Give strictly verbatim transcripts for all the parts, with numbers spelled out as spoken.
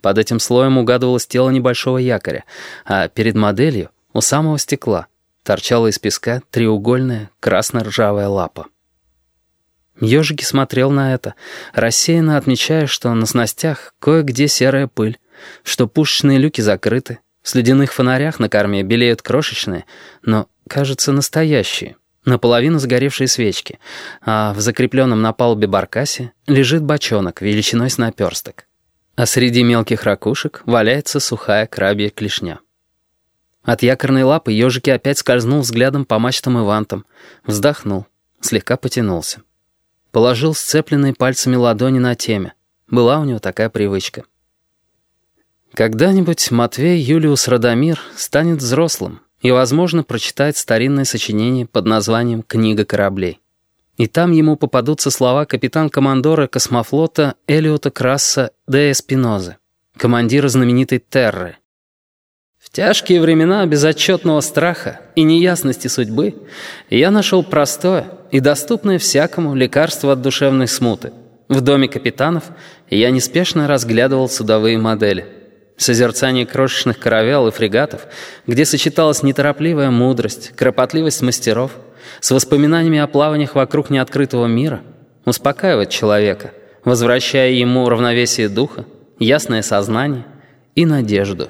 Под этим слоем угадывалось тело небольшого якоря, а перед моделью, у самого стекла, торчала из песка треугольная красно-ржавая лапа. Ёжики смотрел на это, рассеянно отмечая, что на снастях кое-где серая пыль, что пушечные люки закрыты, в слюдяных фонарях на корме белеют крошечные, но, кажется, настоящие, наполовину сгоревшие свечки, а в закрепленном на палубе баркасе лежит бочонок величиной с наперсток. А среди мелких ракушек валяется сухая крабья клешня. От якорной лапы ёжики опять скользнул взглядом по мачтам и вантам, вздохнул, слегка потянулся. Положил сцепленные пальцами ладони на темя. Была у него такая привычка. Когда-нибудь Матвей Юлиус Радомир станет взрослым и, возможно, прочитает старинное сочинение под названием «Книга кораблей». И там ему попадутся слова капитан-командора космофлота Элиота Красса де Эспинозы, командира знаменитой Терры. В тяжкие времена безотчетного страха и неясности судьбы я нашел простое и доступное всякому лекарство от душевной смуты. В доме капитанов я неспешно разглядывал судовые модели. Созерцание крошечных каравелл и фрегатов, где сочеталась неторопливая мудрость, кропотливость мастеров, с воспоминаниями о плаваниях вокруг неоткрытого мира, успокаивает человека, возвращая ему равновесие духа, ясное сознание и надежду.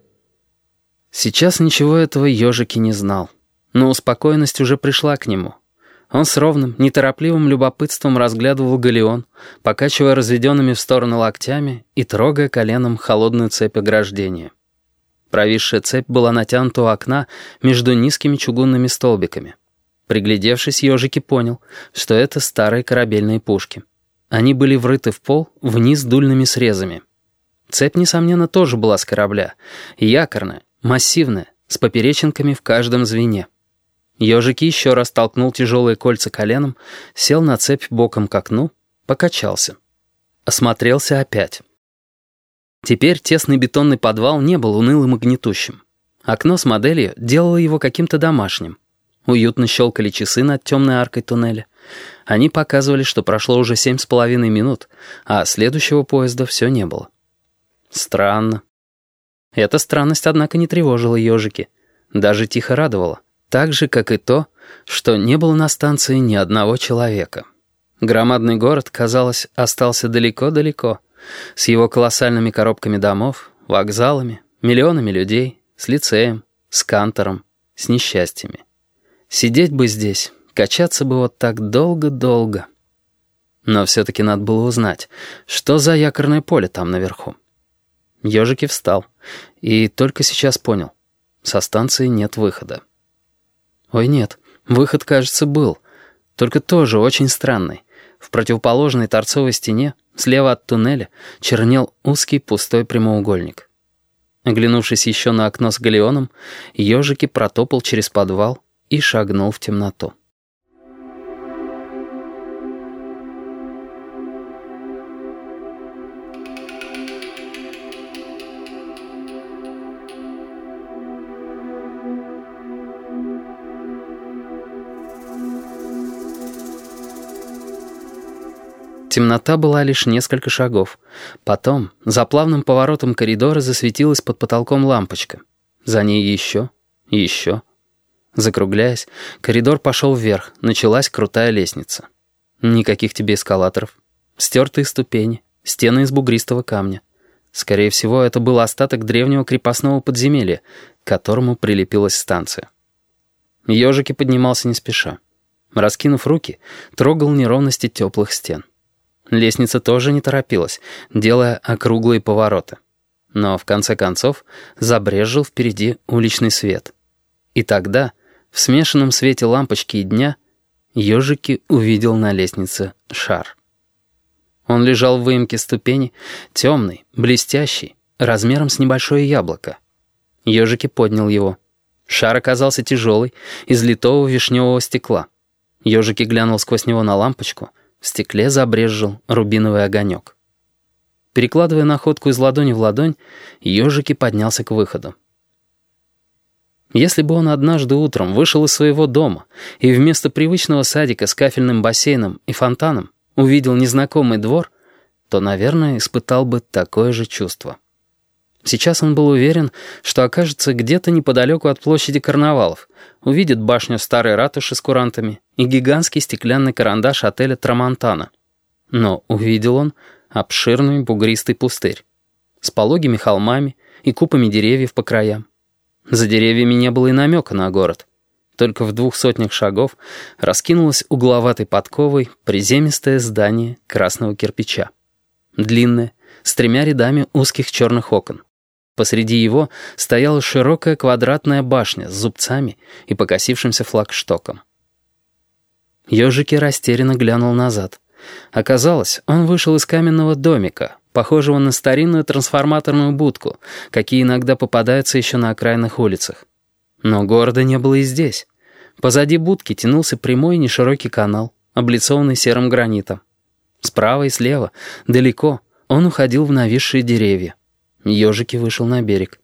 Сейчас ничего этого ёжики не знал, но успокоенность уже пришла к нему. Он с ровным, неторопливым любопытством разглядывал галеон, покачивая разведенными в стороны локтями и трогая коленом холодную цепь ограждения. Провисшая цепь была натянута у окна между низкими чугунными столбиками. Приглядевшись, ёжики понял, что это старые корабельные пушки. Они были врыты в пол вниз дульными срезами. Цепь, несомненно, тоже была с корабля, якорная, массивная, с поперечинками в каждом звене. Ёжики еще раз толкнул тяжелые кольца коленом, сел на цепь боком к окну, покачался. Осмотрелся опять. Теперь тесный бетонный подвал не был унылым и гнетущим. Окно с моделью делало его каким-то домашним. Уютно щелкали часы над темной аркой туннеля. Они показывали, что прошло уже семь с половиной минут, а следующего поезда все не было. Странно. Эта странность, однако, не тревожила ёжики. Даже тихо радовала. Так же, как и то, что не было на станции ни одного человека. Громадный город, казалось, остался далеко-далеко, с его колоссальными коробками домов, вокзалами, миллионами людей, с лицеем, с кантором, с несчастьями. Сидеть бы здесь, качаться бы вот так долго-долго. Но все-таки надо было узнать, что за якорное поле там наверху. Ёжики встал и только сейчас понял, со станции нет выхода. Ой, нет, выход, кажется, был, только тоже очень странный. В противоположной торцовой стене, слева от туннеля, чернел узкий пустой прямоугольник. Оглянувшись еще на окно с галеоном, ёжики протопал через подвал и шагнул в темноту. Темнота была лишь несколько шагов. Потом, за плавным поворотом коридора засветилась под потолком лампочка. За ней еще, еще. Закругляясь, коридор пошел вверх, началась крутая лестница. Никаких тебе эскалаторов. Стертые ступени, стены из бугристого камня. Скорее всего, это был остаток древнего крепостного подземелья, к которому прилепилась станция. Ёжики поднимался не спеша. Раскинув руки, трогал неровности теплых стен. Лестница тоже не торопилась, делая округлые повороты. Но, в конце концов, забрезжил впереди уличный свет. И тогда, в смешанном свете лампочки и дня, ёжики увидел на лестнице шар. Он лежал в выемке ступени, темный, блестящий, размером с небольшое яблоко. Ёжики поднял его. Шар оказался тяжелый, из литого вишневого стекла. Ёжики глянул сквозь него на лампочку. В стекле забрезжил рубиновый огонек. Перекладывая находку из ладони в ладонь, ёжики поднялся к выходу. Если бы он однажды утром вышел из своего дома и вместо привычного садика с кафельным бассейном и фонтаном увидел незнакомый двор, то, наверное, испытал бы такое же чувство. Сейчас он был уверен, что окажется где-то неподалеку от площади карнавалов, увидит башню старой ратуши с курантами и гигантский стеклянный карандаш отеля «Трамонтана». Но увидел он обширный бугристый пустырь с пологими холмами и купами деревьев по краям. За деревьями не было и намека на город. Только в двух сотнях шагов раскинулось угловатой подковой приземистое здание красного кирпича. Длинное, с тремя рядами узких черных окон. Посреди его стояла широкая квадратная башня с зубцами и покосившимся флагштоком. Ёжики растерянно глянул назад. Оказалось, он вышел из каменного домика, похожего на старинную трансформаторную будку, какие иногда попадаются еще на окраинных улицах. Но города не было и здесь. Позади будки тянулся прямой неширокий канал, облицованный серым гранитом. Справа и слева, далеко, он уходил в нависшие деревья. Ёжики вышел на берег.